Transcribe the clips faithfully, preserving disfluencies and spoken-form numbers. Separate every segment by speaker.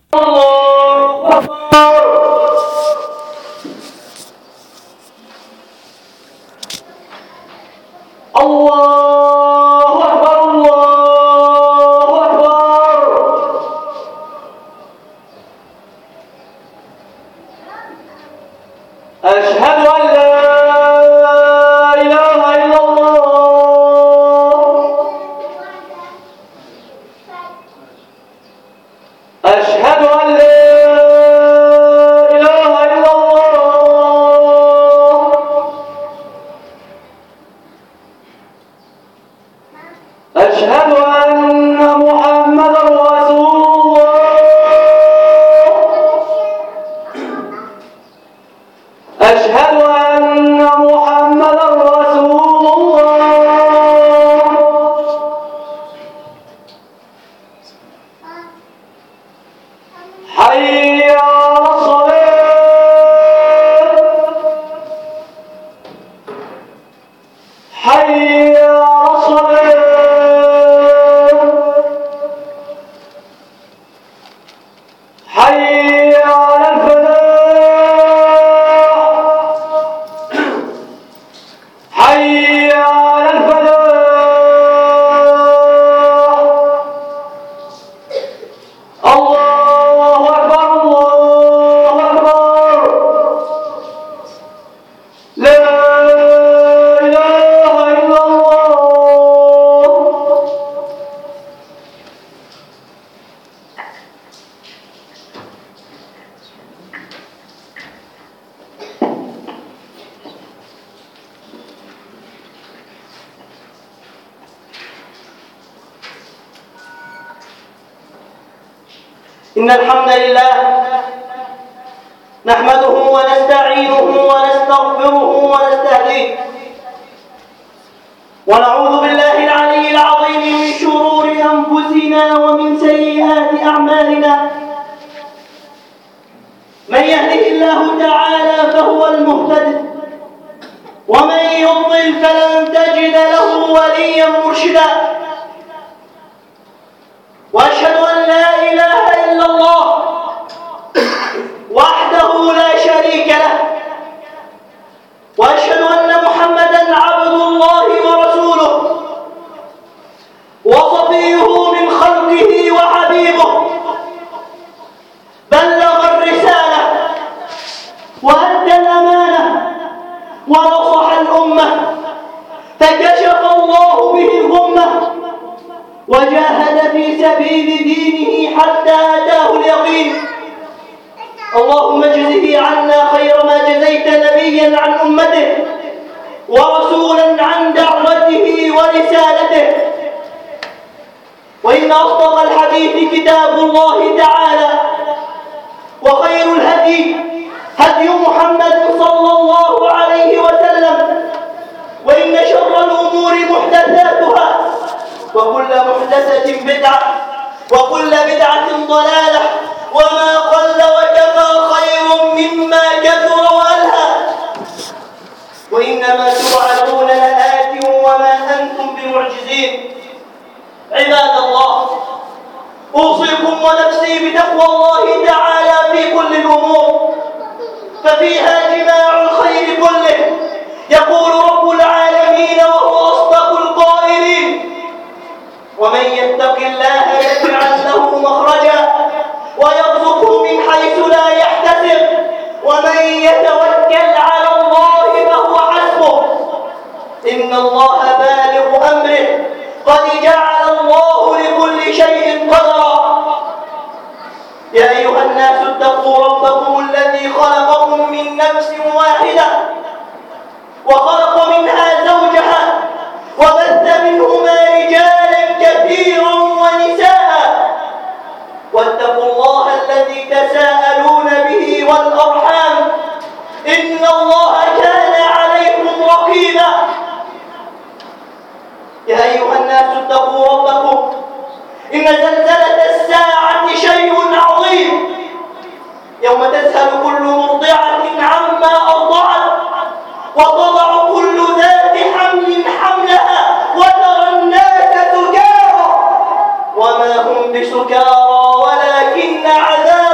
Speaker 1: الله أكبر. الله أكبر. الله أكبر. أشهد أن لا إله إلا الله. أشهد أن لا إله إلا الله. أشهد أن محمدا رسول الله. أشهد أن محمدا رسول الله. حي على الصلاة. حي على الصلاة. حي على الفلاح. حي على الفلاح. الله أكبر. الله أكبر. لا إله إلا الله. إن الحمد لله نحمده ونستعينه ونستغفره ونستهديه، ونعوذ بالله العلي العظيم من شرور أنفسنا ومن سيئات أعمالنا. من يهده الله تعالى فهو المهتد، ومن يضلل فلن تجد له وليا مرشدا. وأشهد أن لا إله إلا الله وحده لا شريك له، وأشهد أن محمدًا عبد الله ورسوله وصفيه من خلقه وحبيبه. بلغ الرسالة وأدى الأمانة ونصح الأمة، فكشف الله به الغمة، وجاهد في سبيل دينه حتى أتاه اليقين. اللهم اجزه عنا خير ما جزيت نبيا عن أمته ورسولا عن دعوته ورسالته. وإن أصدق الحديث كتاب الله تعالى، وخير الهدي هدي محمد صلى الله عليه وسلم، وإن شر الأمور محدثاتها، وكل محدثة بدعة، وكل بدعة ضلالة، وما قل وكفى خير مما كثر وألهى. وإنما توعدون لآت وما أنتم بمعجزين. عباد الله، أوصيكم ونفسي بتقوى الله تعالى في كل الأمور، ففيها جماع الخير كله. يقول رب العالمين وهو أصدق القائلين: ومن يتق الله يجعل له مخرجا ويرزقه من حيث لا يحتسب، ومن يتوكل على الله فهو حسبه، إن الله بالغ أمره، قد جعل الله لكل شيء قدرا. يا أيها الناس اتقوا ربكم الذي خلقكم من نفس واحدة، وخلق منها زوجها، وبث منهما رجالا كثيرا ونساء. واتقوا الله الذي تساءلون به والأرحام، إن الله كان عليكم رقيبا. يا أيها الناس اتقوا ربكم، إن زلزلة الساعة شيء عظيم، يوم تذهل كل مرضعة عما أرضعت، وتضع كل ذات حمل حملها، وترى الناس سكارى وما هم بسكارى ولكن عذاب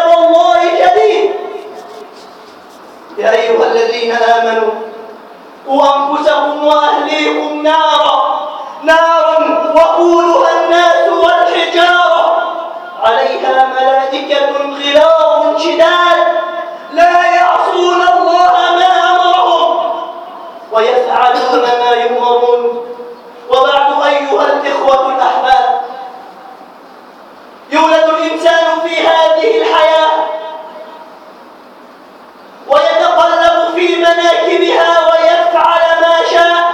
Speaker 1: يا أيها الذين آمنوا قوا أنفسكم وأهليكم نارا نارا وقودها الناس والحجارة عليها ملائكة غلاظ شداد لا يعصون الله ما أمرهم ويفعلون ما يؤمرون. وبعد أيها الإخوة الأحباب، يولد الإنسان في هذه الحياة ويتقلب في مناكبها ويفعل ما شاء،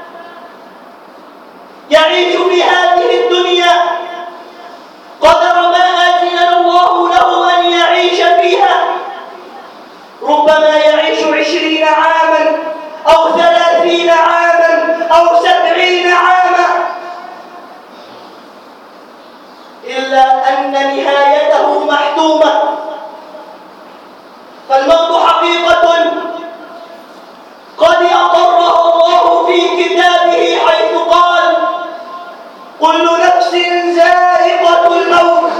Speaker 1: يعيش في هذه الدنيا قدر ما أذن الله له أن يعيش فيها. ربما يعيش عشرين عاما أو ثلاثين عاما أو سبعين عاما، إلا أن نهايته محتومة. فالموت حقيقة قد أقرها الله في كتابه حيث قال: كل نفس ذائقة الموت.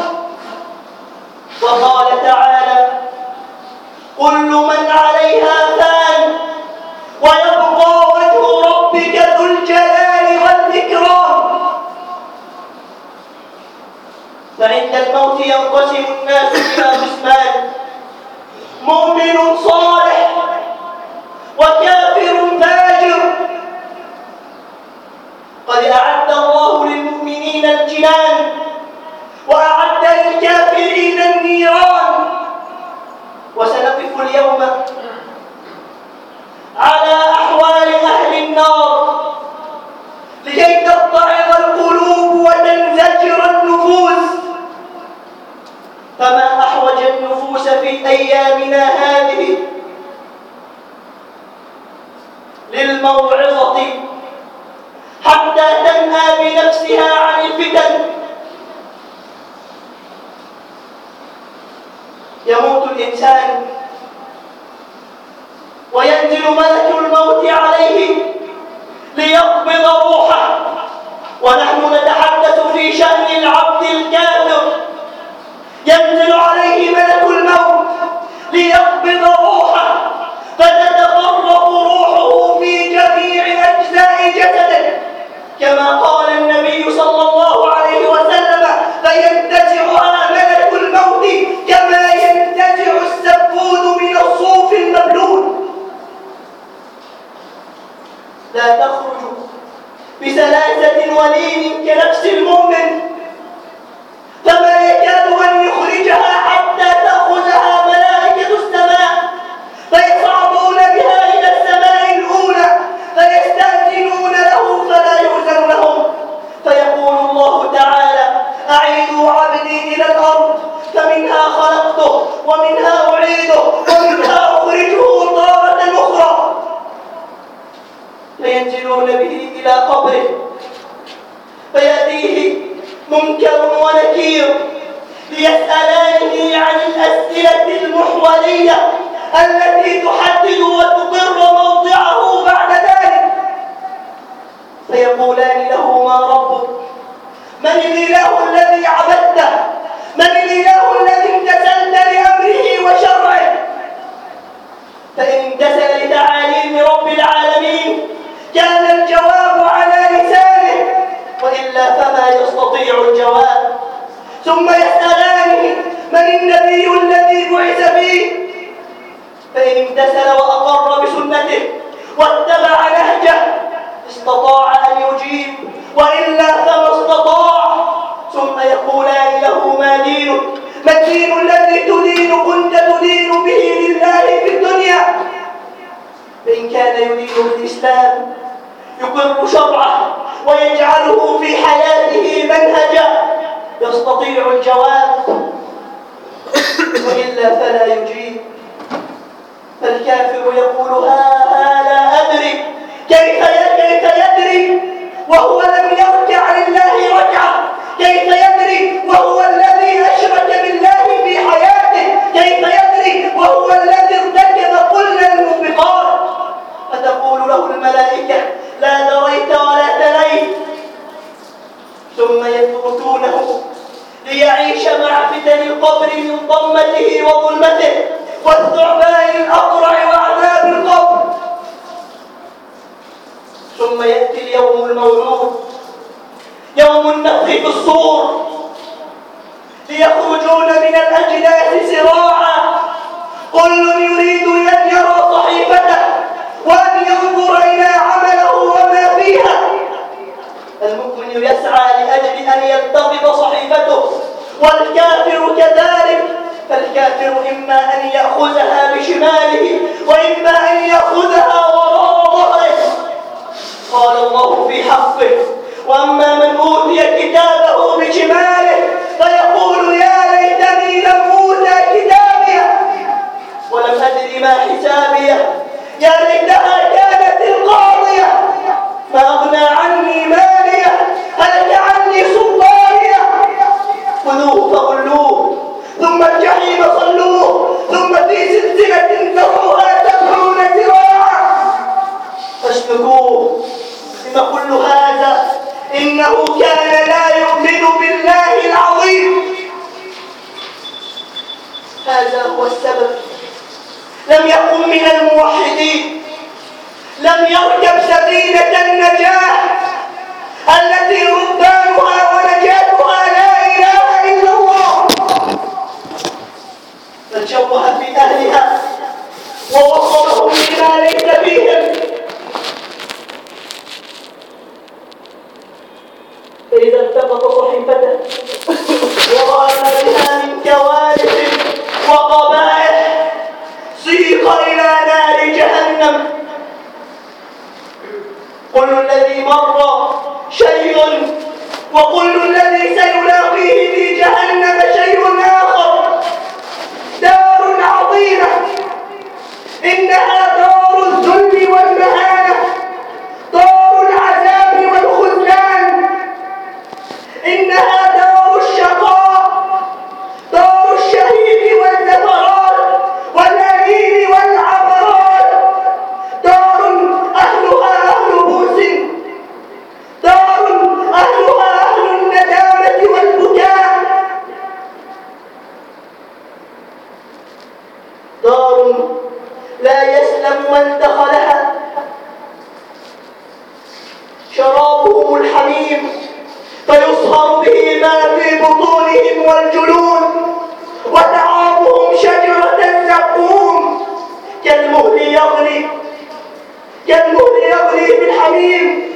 Speaker 1: وقال تعالى: كل من عليها فان ويبقى وجه ربك ذو الجلال والإكرام. فعند الموت ينقسم الناس إلى قسمان: مؤمن صالح وكافر فاجر. قد أعد الله للمؤمنين الجنان وأعد للكافرين النيران. وسنقف اليوم على أحوال أهل النار لكي تضطرب القلوب وتنزجر النفوس. فما أحوج النفوس في أيامنا هذه للموعظة حتى تنهى بنفسها عن الفتن. يموت الإنسان وينزل ملك الموت عليه ليقبض روحه، ونحن نتحدث في شأن العبد الكافر. ينزل عليه ملك الموت ليقبض روحه، فتتفرق روحه في جميع أجزاء جسده، كما قال النبي صلى الله عليه وسلم: فينتزعها ملك الموت كما ينتزع السفود من الصوف المبلول. لا تخرج بسلاسة ولين كنفس المؤمن، فما يكاد أن يخرجها حتى تأخذها ملائكة السماء فيصعدون بها إلى السماء الأولى فيستأذنون له فلا يؤذن لهم، فيقول الله تعالى: أعيدوا عبدي إلى الأرض فمنها خلقته ومنها أعيده ومنها أخرجه تارة أخرى. فينزلون به إلى قبره فيأتيه منكر ونكير ليسألانه عن الأسئلة المحورية التي تحدد وتقر موضعه بعد ذلك. فيقولان له: ما ربك؟ من الإله الذي عبدته؟ من الإله الذي امتثلت لأمره وشرعه؟ فإن امتثل لتعاليم رب العالمين كان الجواب على لسانه، وإلا فما يستطيع الجواب. ثم يسألانه: من النبي الذي بعث فيه؟ فإن امتثل وأقر بسنته واتبع نهجه استطاع أن يجيب، وإلا فما استطاع. ثم يقولان له: ما دينك؟ ما الدين الذي تدين كنت تدين به لله في الدنيا؟ فإن كان يدين بالإسلام يقر شرعه ويجعله في حياته منهجا يستطيع الجواب، وإلا فلا يجيب. فالكافر يقول: ها ها لا أدري. كيف كيف يدري وهو لم يرجع لله رجعة؟ كيف يدري وهو الذي أشرك بالله في حياته؟ كيف يدري وهو الذي ارتكب كل الموبقات؟ فتقول له الملائكة: لا دريت ولا تليت. ثم يتركونه ليعيش مع فتن القبر من ضمته وظلمته والثعبان الأقرع وعذاب القبر. ثم يأتي اليوم الموعود، يوم النفخ في الصور، ليخرجون من الأجداث سراعا، كل يريد أن يرى صحيفته وأن ينظر إلى عمله وما فيها. المؤمن يسعى لأجل أن يلتقط صحيفته، والكافر كذلك، فالكافر إما أن يأخذها بشماله وإما أن يأخذها وراء ظهره. قال الله في حقه: وأما من أوتي كتابه بشماله فيقول يا ليتني لم أوت كتابيه ولم أدر ما حسابيه، يا ليتها كانت القاضية ما أغنى عني ماليه، هلك عني سلطانيه. خذوه فغلوه ثم الجحيم صلوه ثم في سلسلة ذرعها سبعون ذراعا فاسلكوه. لم كل هذا؟ إنه كان لا يؤمن بالله العظيم. هذا هو السبب. لم يكن من الموحدين، لم يركب سفينة النجاة التي ركبانها ونجاتها لا إله إلا الله، بل شوه في أهلها ووصلهم بما ليس فيهم. فإذا التقط صحيفته ورأى ما بها من كوارث وقبائح سيق إلى نار جهنم. كل الذي مر شيء وكل الذي سيلاقيه في جهنم شيء آخر. دار عظيمة، إنها دار الذل والمهانة، دار العذاب والخذلان، إنها دار الشقاء، دار الشهيد والزفرات والأنين والعبرات، دار أهلها أهل بوس، دار أهلها أهل الندامة والبكاء، دار لا يسلم من دخلها. شرابهم الحميم فيصهر به ما في بطونهم والجلود، وتعابهم شجرة الزقوم كالمهل يغلي كالمهل يغلي بالحميم.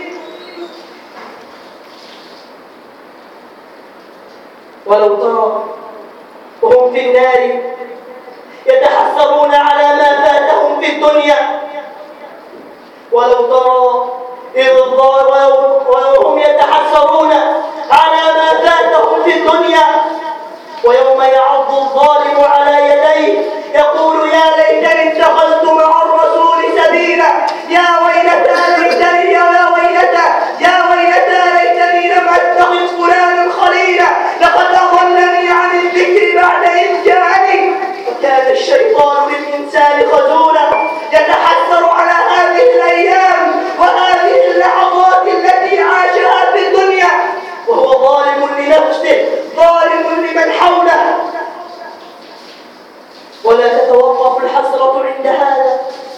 Speaker 1: ولو ترى وهم في النار يتحسرون على ما فاتهم في الدنيا، ولو ترى إذ وهم يتحسرون على ما فاتهم في الدنيا، ويوم يعض الظالم على يديه يقول يا ليتني اتخذت مع الرسول سبيلا، يا ويلتى ليتني يا ويلتى يا ويلتى ليتني لم اتخذ فلانا خليلا، لقد اضلني عن الذكر بعد إذ جاءني، وكان الشيطان للإنسان خذولا. يتحسر على هذه الأيام وهذه اللحظات التي عاشها في الدنيا وهو ظالم لنفسه ظالم لمن حوله. ولا تتوقف الحسرة عند هذا،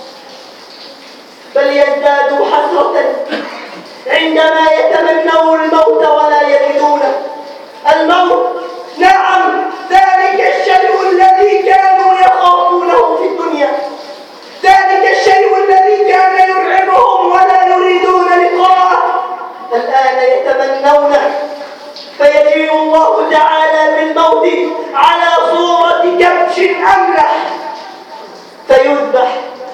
Speaker 1: بل يزداد حسرة عندما يتمنوا الموت ولا يجدونه. الموت نعم، ذلك الشيء الذي كانوا يخافونه في الدنيا، ذلك الشيء الذي كان يرعبهم ولا يريدون لقاءه، الآن يتمنونه. فيجيء الله تعالى بالموت على صورة كبش أملح فيذبح،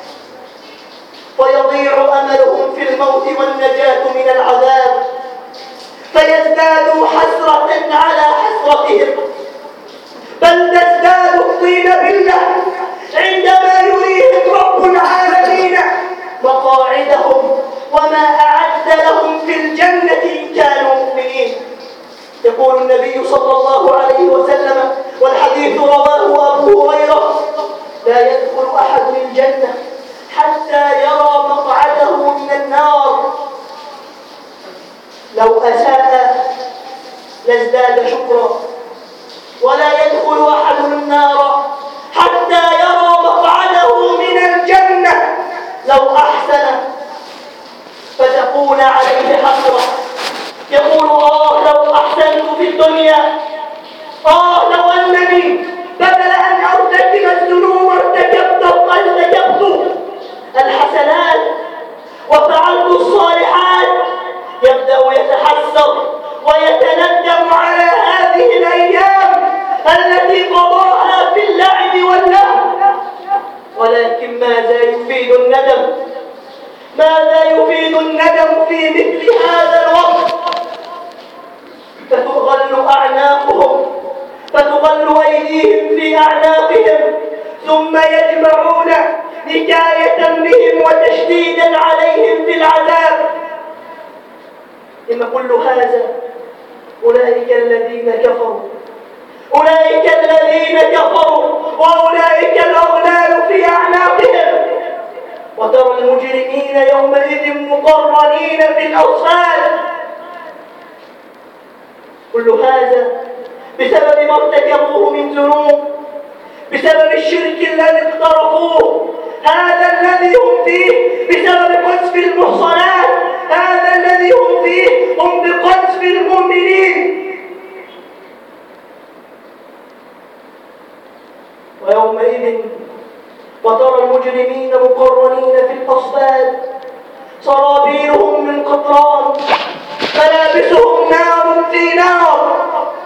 Speaker 1: فيضيع أملهم في الموت والنجاة من العذاب، فيزدادوا حسرة على حسرتهم، بل تزداد الطين بالله عندما يريهم رب العالمين مقاعدهم وما أعد لهم في الجنة إن كانوا مؤمنين. يقول النبي صلى الله عليه وسلم، والحديث رواه أبو هريرة: لا يدخل أحد الجنة حتى يرى مقعده من النار. لو أساء لازداد شكر الدنيا. آه لو أنني بدل أن أرتكب الذنوب ارتكبت ارتكبت الحسنات وفعلت الصالحات، يبدأ يتحسر ويتندم على هذه الأيام التي قضاها في اللعب واللهو. ولكن ماذا يفيد الندم؟ ماذا يفيد الندم في مثل هذا الوقت؟ فتغل أعناقهم، فتغل أيديهم في أعناقهم، ثم يجمعون نكاية بهم وتشديدا عليهم في العذاب. إن كل هذا أولئك الذين كفروا، أولئك الذين كفروا وأولئك الأغلال في أعناقهم. وترى المجرمين يومئذ مقرنين في الأصفاد. كل هذا بسبب ما ارتكبوه من ذنوب، بسبب الشرك الذي اقترفوه، هذا الذي هم فيه بسبب قذف المحصنات، هذا الذي هم فيه هم بقذف المؤمنين. ويومئذ وترى المجرمين مقرنين في الأصفاد سرابيلهم من قطران ملابسهم نار في نار،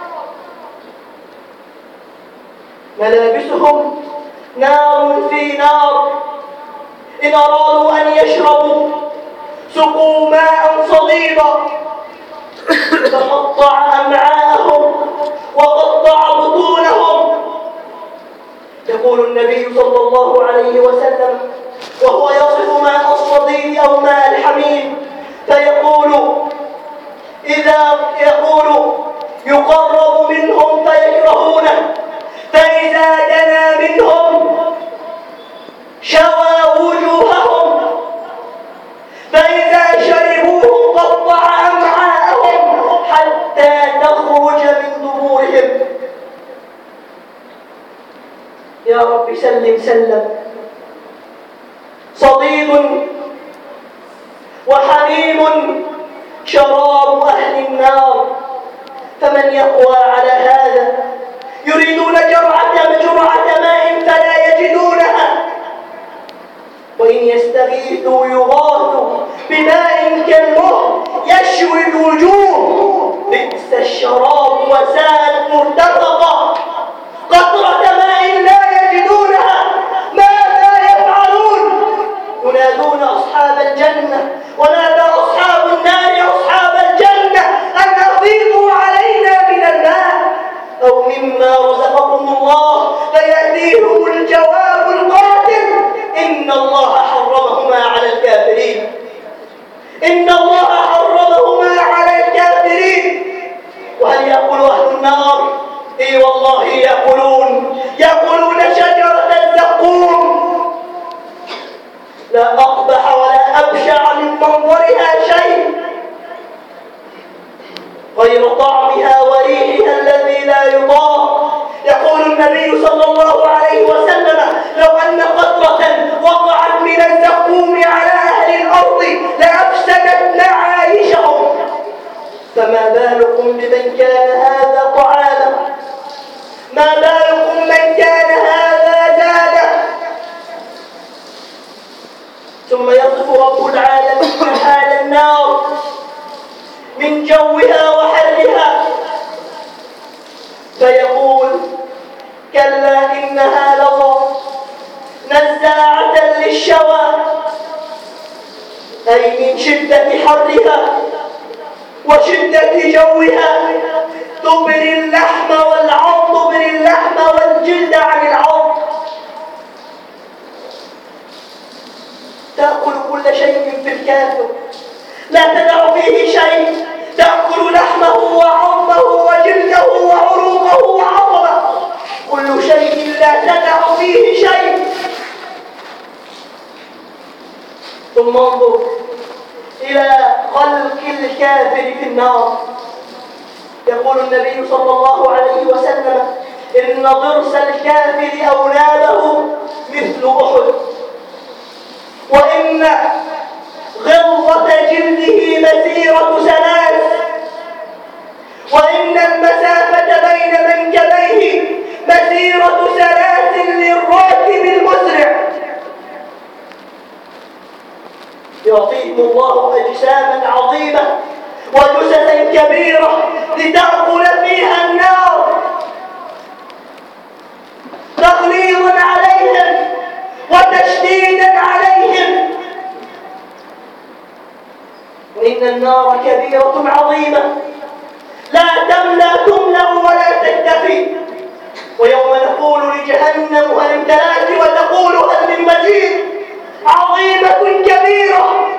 Speaker 1: ملابسهم نار في نار. إن أرادوا أن يشربوا سقوا ماء صديدا فقطع أمعاءهم وقطع بطونهم. يقول النبي صلى الله عليه وسلم وهو يصف ماء الصديد أو ماء الحميم فيقول إذا يقول يقرب منهم فيكرهونه، فإذا دنا منهم شوى وجوههم، فإذا شربوه قطع أمعاءهم حتى تخرج من ظهورهم. يا رب سلم سلم. صديد وحميم شراب أهل النار، فمن يقوى على هذا؟ يريدون جرعة جرعة ماء فلا يجدونها، وإن يستغيثوا يغاثوا بماء كالمهل يشوي الوجوه، بئس الشراب وساءت مرتفقة. قطرة ماء لا يجدونها، ماذا يفعلون؟ ينادون أصحاب الجنة، ونادى أصحاب النار أصحاب الجنة أن أفيضوا علينا من الماء أو مما رزقكم الله، فيأتيهم الجواب القاتل: إن الله حرمهما على الكافرين، إن الله حرمهما على الكافرين. وهل يأكل أهل النار؟ إي والله يأكلون، يأكلون شجرة الزقوم، لا أقبح ولا أبشع من منظرها شيء غير طعمها وريحها الذي لا يطاق. يقول النبي صلى الله عليه وسلم: لو أن قطرة وقعت من الزقوم على أهل الأرض لأفسدت معايشهم، فما بالكم بمن كان هذا طعاما؟ ما بالكم من كان هذا زادا؟ ثم يصف رب العالمين حال النار من جوها وحرها فيقول: كلا إنها لظى نزاعة للشوى، أي من شدة حرها وشدة جوها تبري اللحم والعظم، تبري اللحم والجلد عن العظم، تأكل كل شيء في الكافر، لا تدع فيه شيء، تأكل لحمه وعظمه وجلده وعروقه وعظمه، كل شيء لا تدع فيه شيء. ثم انظر إلى خلق الكافر في النار. يقول النبي صلى الله عليه وسلم: إن ضرس الكافر أولاده مثل أحد، وإن غلظة جلده مسيرة ثلاث، وإن المسافة بين منكبيه مسيرة سلاسل للراكب المسرع. يعطيهم الله أجساما عظيمة وجثثا كبيرة لتأكل فيها النار تغليظا عليهم وتشديدا عليهم. وإن النار كبيرة عظيمة لا تملأ تملأ ولا تكتفي. ويوم نقول لجهنم هل امتلأت وتقول هل من مزيد، عظيمة كبيرة.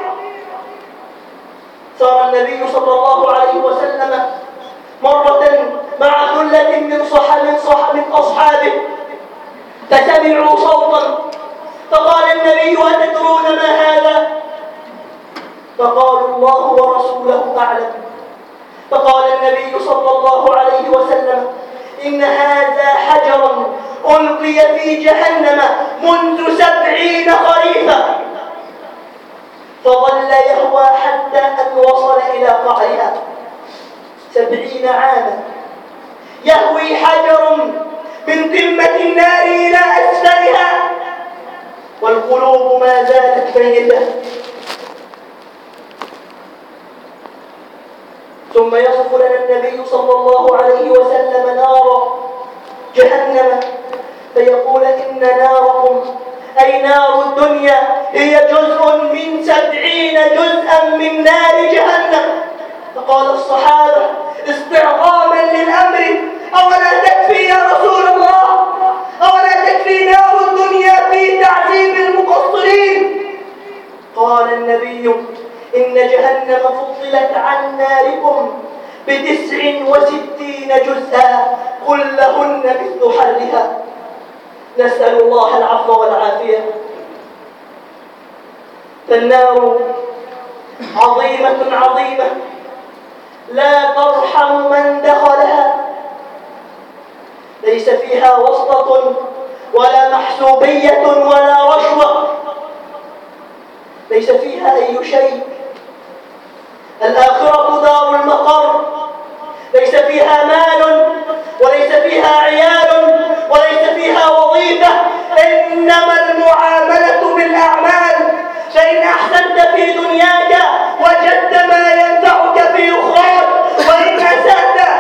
Speaker 1: صار النبي صلى الله عليه وسلم مرة مع ثلة من صح من صح من أصحابه فسمعوا صوتا فقال النبي أتدرون ما هذا؟ فقالوا الله ورسوله أعلم. فقال النبي صلى الله عليه وسلم إن هذا حجر ألقي في جهنم منذ سبعين خريفا فظل يهوى حتى أن وصل إلى قعرها. سبعين عاما يهوي حجر من قمة النار إلى أسفلها والقلوب ما زالت ميتة. ثم يصف لنا النبي صلى الله عليه وسلم نار جهنم فيقول إن ناركم أي نار الدنيا هي جزء من سبعين جزءا من نار جهنم. فقال الصحابة استعظاما للأمر أولا تكفي يا رسول الله، أولا تكفي نار الدنيا في تعذيب المقصرين؟ قال النبي إن جهنم فضلت عن ناركم بتسع وستين جزءا كلهن مثل حرها. نسأل الله العفو والعافية. فالنار عظيمة عظيمة لا ترحم من دخلها، ليس فيها وسطة ولا محسوبية ولا رشوة، ليس فيها أي شيء. الآخرة دار المقر، ليس فيها مال وليس فيها عيال وليس فيها وظيفة، إنما المعاملة بالأعمال. فإن أحسنت في دنياك وجدت ما ينفعك في أخراك، وإن أسأت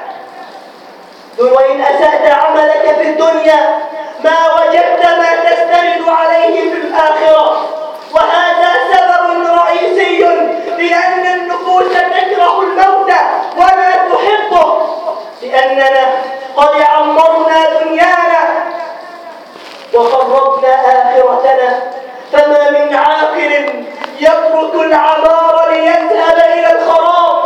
Speaker 1: وإن أسأت عملك في الدنيا ما وجدت ما تستند عليه في الآخرة. وهذا سبب رئيسي لأن النفوس تكره الموت ولا تحبه، لأننا قد عمرنا دنيانا وخربنا آخرتنا. فما من عاقل يترك العمار ليذهب إلى الخراب،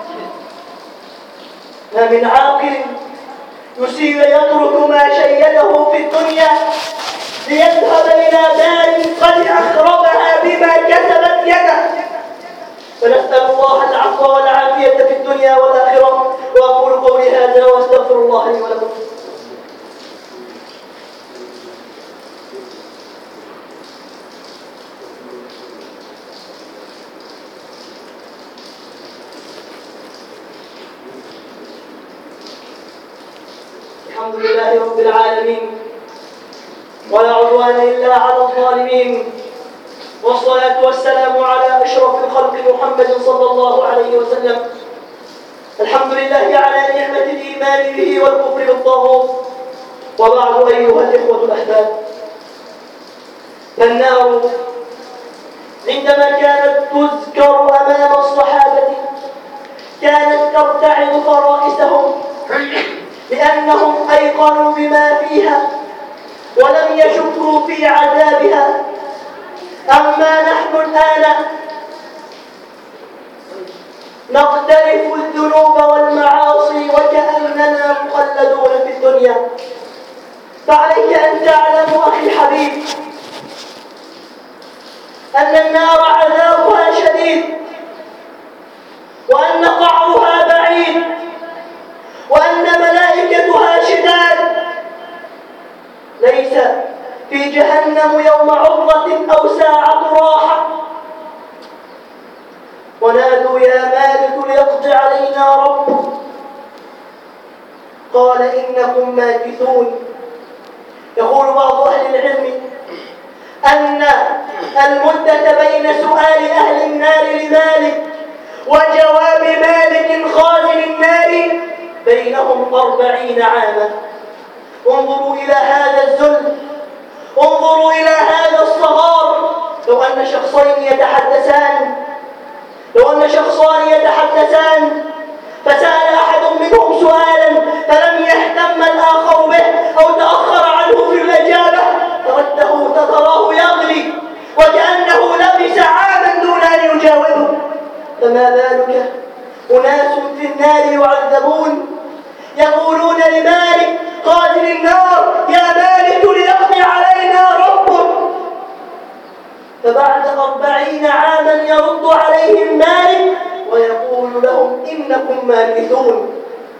Speaker 1: ما من عاقل يسير يترك ما شيده في الدنيا ليذهب إلى دار قد أخربها بما كسبت يده. فنسأل الله العفو والعافية في الدنيا والآخرة. وأقول قولي هذا وأستغفر الله لي ولكم. الحمد لله رب العالمين ولا عدوان إلا على الظالمين، والصلاة والسلام على أشرف الخلق محمد صلى الله عليه وسلم. الحمد لله على نعمة الإيمان به والكفر بالطاغوت. وبعد أيها الإخوة الأحباب، فالنار عندما كانت تذكر أمام الصحابة كانت ترتعد فرائسهم لأنهم أيقنوا بما فيها ولم يشكوا في عذابها. أما نحن الآن نقترف الذنوب والمعاصي وكأننا مخلدون في الدنيا. فعليك أن تعلم أخي الحبيب أن النار عذابها شديد، وأن قعرها بعيد، وأن ملائكتها شداد. ليس في جهنم يوم عرضة أو ساعة راحة. ونادوا يا مالك ليقضي علينا ربك قال إنكم ماكثون. يقول بعض أهل العلم أن المدة بين سؤال أهل النار لمالك وجواب مالك خازن النار بينهم أربعين عاما. انظروا إلى هذا الذل، انظروا إلى هذا الصغار. لو أن شخصين يتحدثان لو أن شخصان يتحدثان فسأل أحد منهم سؤالا فلم يهتم الآخر به أو تأخر عنه في الإجابة ترده تراه يغلي وكأنه لبس عاما دون أن يجاوبه. فما بالك أناس في النار يعذبون يقولون لمالك قاتل النار يا مالك ليقضي علينا ربك. فبعد أربعين عاما يرد عليهم مالك ويقول لهم إنكم ماكثون.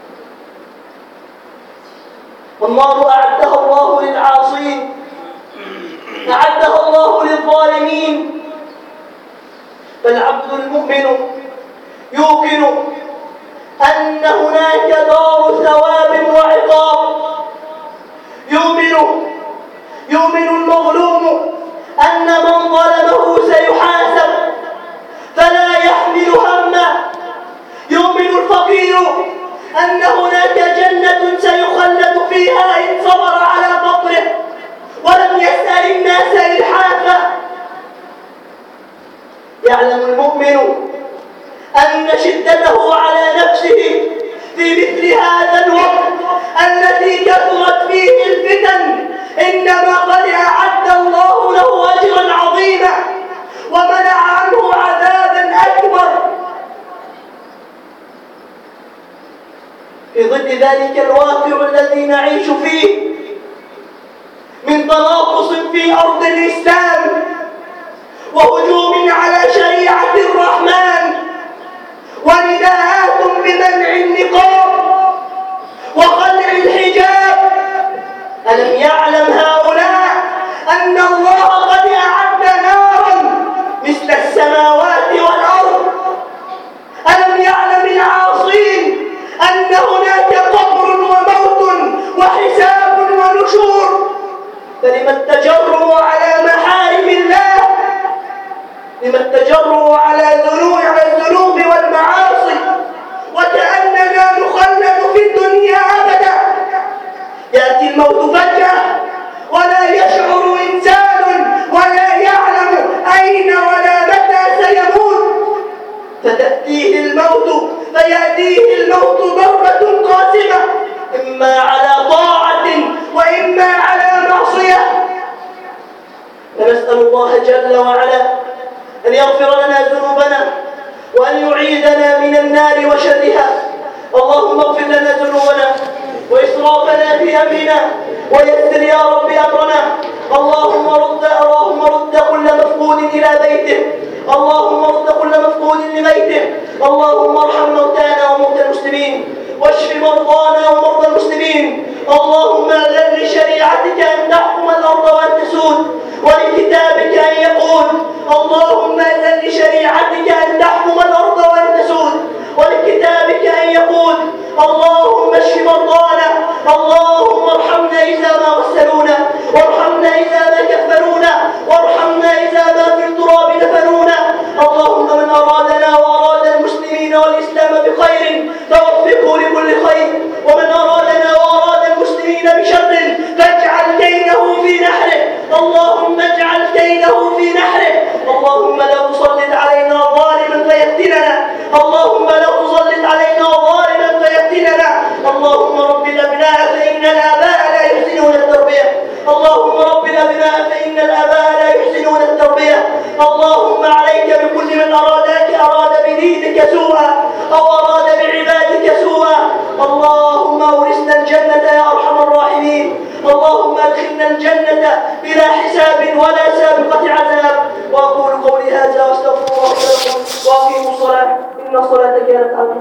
Speaker 1: والنار أعدها الله للعاصين، أعدها الله للظالمين. فالعبد المؤمن يوقن أن هناك دار ثواب وعقاب. يؤمن يؤمن المظلوم أن من ظلمه سيحاسب فلا يحمل همه. يؤمن الفقير أن هناك جنة سيخلد فيها إن صبر على فقره ولم يسأل الناس إلحافا. يعلم المؤمن أن شدته على نفسه في مثل هذا الوقت الذي كثرت فيه الفتن إنما قد أعد الله له أجرا عظيما ومنع عنه عذابا أكبر. في ضد ذلك الواقع الذي نعيش فيه من تناقص في أرض الإسلام وهجوم على شريعة الرحمن ونداءات بمنع النقاب وخلع الحجاب. ألم يعلم هؤلاء أن الله قد أعد نارا مثل السماوات والأرض؟ ألم يعلم العاصين أن هناك قبر وموت وحساب ونشور؟ فلم التجرؤ على محارم الله؟ لم التجرؤ على ذنوب على الذنوب والمعاصي وكأننا نخلد في الدنيا أبدا؟ يأتي الموت فجأة ولا يشعر إنسان ولا يعلم أين ولا متى سيموت. فتأتيه الموت فيأتيه الموت ضربة قاسمة إما على طاعة وإما على معصية. فنسأل الله جل وعلا أن يغفر لنا ذنوبنا وأن يعيذنا من النار وشرها. اللهم اغفر لنا ذنوبنا وإسرافنا في أمرنا ويسر يا رب أمرنا. اللهم رد اللهم رد كل مفقود إلى بيته، اللهم رد كل مفقود لبيته. اللهم ارحم موتانا وموتى المسلمين واشف مرضانا ومرضى المسلمين. اللهم أذن لشريعتك أن تحكم الأرض وأن تسود ولكتابك أن يقول. اللهم أذن لشريعتك أن تحكم الأرض وأن تسود ولكتابك أن يقول. اللهم اشف مرضانا، اللهم ارحمنا إذا ما غسلونا وارحمنا إذا ما كفنونا وارحمنا إذا ما في التراب دفنونا. اللهم من أرادنا وأراد المسلمين والإسلام بخير فوفقه لكل خير، ومن أرادنا وأراد المسلمين بشر فاجعل كيده في نحره. اللهم اجعل كيده في نحره. اللهم لا تسلط علينا ظالما فيفتننا، اللهم لا تسلط علينا ظالما فيفتننا. اللهم رب الأبناء فإن الآباء لا يحسنون التربية، اللهم رب الأبناء فإن الآباء لا يحسنون التربية. اللهم عليك بكل من أرادك أراد بدينك سوءا أو أراد بعبادك سوءا. اللهم أورثنا الجنة يا أرحم الراحمين. اللهم أدخلنا الجنة بلا حساب ولا سابقة عذاب. وأقول قولي هذا وأستغفر الله لكم وأقيموا الصلاة إن الصلاة كانت على